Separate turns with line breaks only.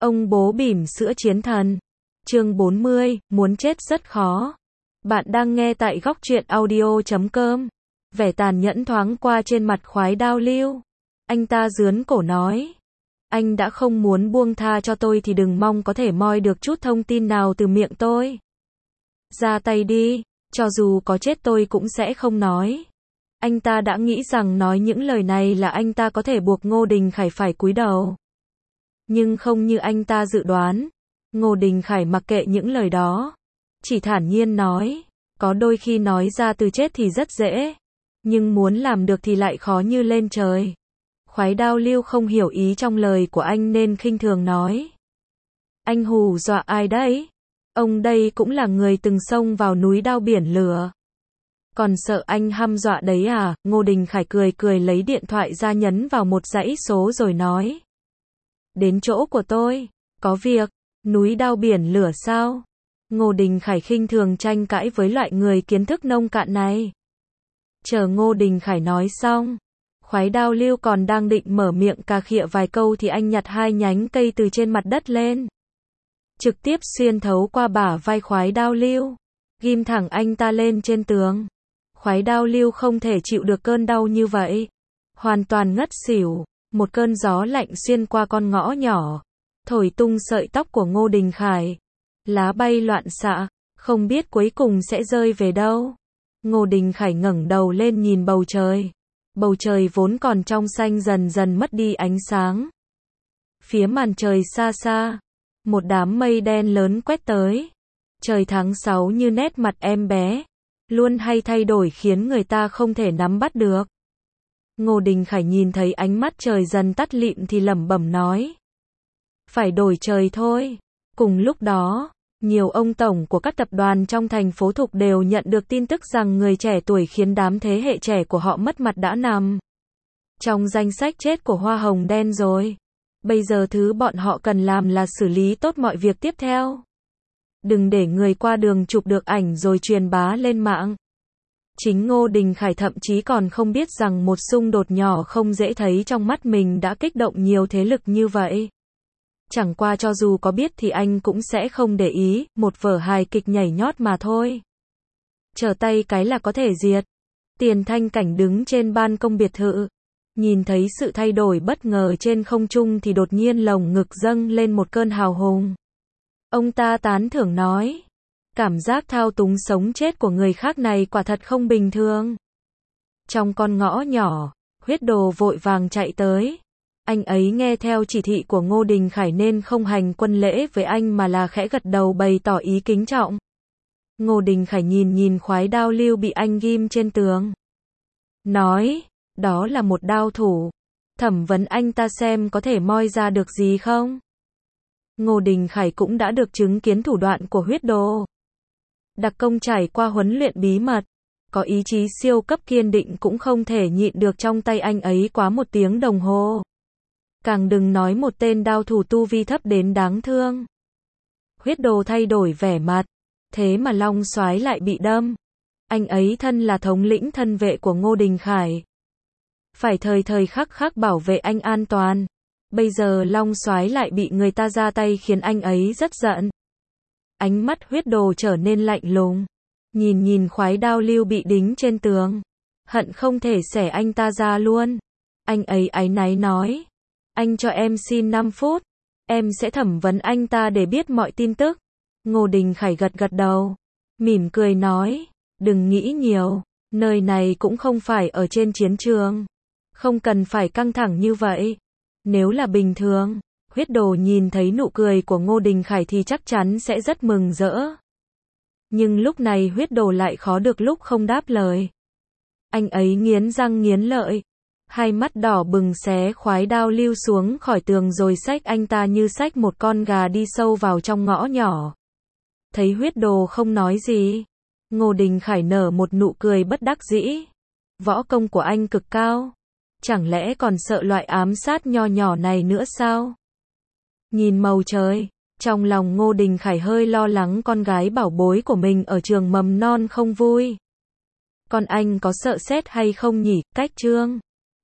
Ông bố bỉm sữa chiến thần. Chương 40, muốn chết rất khó. Bạn đang nghe tại góc truyện audio.com. Vẻ tàn nhẫn thoáng qua trên mặt Khoái Đao Lưu. Anh ta rướn cổ nói. Anh đã không muốn buông tha cho tôi thì đừng mong có thể moi được chút thông tin nào từ miệng tôi. Ra tay đi, cho dù có chết tôi cũng sẽ không nói. Anh ta đã nghĩ rằng nói những lời này là anh ta có thể buộc Ngô Đình Khải phải cúi đầu. Nhưng không như anh ta dự đoán. Ngô Đình Khải mặc kệ những lời đó. Chỉ thản nhiên nói, có đôi khi nói ra từ chết thì rất dễ. Nhưng muốn làm được thì lại khó như lên trời. Khoái Đao Lưu không hiểu ý trong lời của anh nên khinh thường nói. Anh hù dọa ai đấy? Ông đây cũng là người từng xông vào núi đao biển lửa. Còn sợ anh hăm dọa đấy à? Ngô Đình Khải cười cười lấy điện thoại ra nhấn vào một dãy số rồi nói. Đến chỗ của tôi, có việc, núi đao biển lửa sao? Ngô Đình Khải khinh thường tranh cãi với loại người kiến thức nông cạn này. Chờ Ngô Đình Khải nói xong, Khoái Đao Lưu còn đang định mở miệng cà khịa vài câu thì anh nhặt hai nhánh cây từ trên mặt đất lên. Trực tiếp xuyên thấu qua bả vai Khoái Đao Lưu, ghim thẳng anh ta lên trên tường. Khoái Đao Lưu không thể chịu được cơn đau như vậy. Hoàn toàn ngất xỉu, một cơn gió lạnh xuyên qua con ngõ nhỏ, thổi tung sợi tóc của Ngô Đình Khải. Lá bay loạn xạ, không biết cuối cùng sẽ rơi về đâu. Ngô Đình Khải ngẩng đầu lên nhìn bầu trời. Bầu trời vốn còn trong xanh dần dần mất đi ánh sáng. Phía màn trời xa xa, một đám mây đen lớn quét tới. Trời tháng 6 như nét mặt em bé, luôn hay thay đổi khiến người ta không thể nắm bắt được. Ngô Đình Khải nhìn thấy ánh mắt trời dần tắt lịm thì lẩm bẩm nói. Phải đổi trời thôi. Cùng lúc đó, nhiều ông tổng của các tập đoàn trong thành phố Thục đều nhận được tin tức rằng người trẻ tuổi khiến đám thế hệ trẻ của họ mất mặt đã nằm trong danh sách chết của hoa hồng đen rồi. Bây giờ thứ bọn họ cần làm là xử lý tốt mọi việc tiếp theo. Đừng để người qua đường chụp được ảnh rồi truyền bá lên mạng. Chính Ngô Đình Khải thậm chí còn không biết rằng một xung đột nhỏ không dễ thấy trong mắt mình đã kích động nhiều thế lực như vậy. Chẳng qua cho dù có biết thì anh cũng sẽ không để ý, một vở hài kịch nhảy nhót mà thôi. Trở tay cái là có thể diệt. Tiền Thanh Cảnh đứng trên ban công biệt thự. Nhìn thấy sự thay đổi bất ngờ trên không trung thì đột nhiên lồng ngực dâng lên một cơn hào hùng. Ông ta tán thưởng nói. Cảm giác thao túng sống chết của người khác này quả thật không bình thường. Trong con ngõ nhỏ, Huyết Đồ vội vàng chạy tới. Anh ấy nghe theo chỉ thị của Ngô Đình Khải nên không hành quân lễ với anh mà là khẽ gật đầu bày tỏ ý kính trọng. Ngô Đình Khải nhìn Khoái Đao Lưu bị anh ghim trên tường. Nói, đó là một đao thủ. Thẩm vấn anh ta xem có thể moi ra được gì không? Ngô Đình Khải cũng đã được chứng kiến thủ đoạn của Huyết Đồ. Đặc công trải qua huấn luyện bí mật, có ý chí siêu cấp kiên định cũng không thể nhịn được trong tay anh ấy quá 1 tiếng đồng hồ. Càng đừng nói một tên đao thủ tu vi thấp đến đáng thương. Huyết Đồ thay đổi vẻ mặt, thế mà Long Soái lại bị đâm. Anh ấy thân là thống lĩnh thân vệ của Ngô Đình Khải, phải thời thời khắc khắc bảo vệ anh an toàn. Bây giờ Long Soái lại bị người ta ra tay khiến anh ấy rất giận. Ánh mắt Huyết Đồ trở nên lạnh lùng, nhìn Khoái Đao Lưu bị đính trên tường, hận không thể xẻ anh ta ra luôn. Anh ấy áy náy nói, anh cho em xin 5 phút, em sẽ thẩm vấn anh ta để biết mọi tin tức. Ngô Đình Khải gật đầu, mỉm cười nói, đừng nghĩ nhiều, nơi này cũng không phải ở trên chiến trường, không cần phải căng thẳng như vậy. Nếu là bình thường, Huyết Đồ nhìn thấy nụ cười của Ngô Đình Khải thì chắc chắn sẽ rất mừng rỡ. Nhưng lúc này Huyết Đồ lại khó được lúc không đáp lời. Anh ấy nghiến răng nghiến lợi, hai mắt đỏ bừng xé Khoái Đao Lưu xuống khỏi tường rồi xách anh ta như xách một con gà đi sâu vào trong ngõ nhỏ. Thấy Huyết Đồ không nói gì, Ngô Đình Khải nở một nụ cười bất đắc dĩ. Võ công của anh cực cao, chẳng lẽ còn sợ loại ám sát nho nhỏ này nữa sao? Nhìn màu trời, trong lòng Ngô Đình Khải hơi lo lắng con gái bảo bối của mình ở trường mầm non không vui. Con anh có sợ sét hay không nhỉ? Cách Trương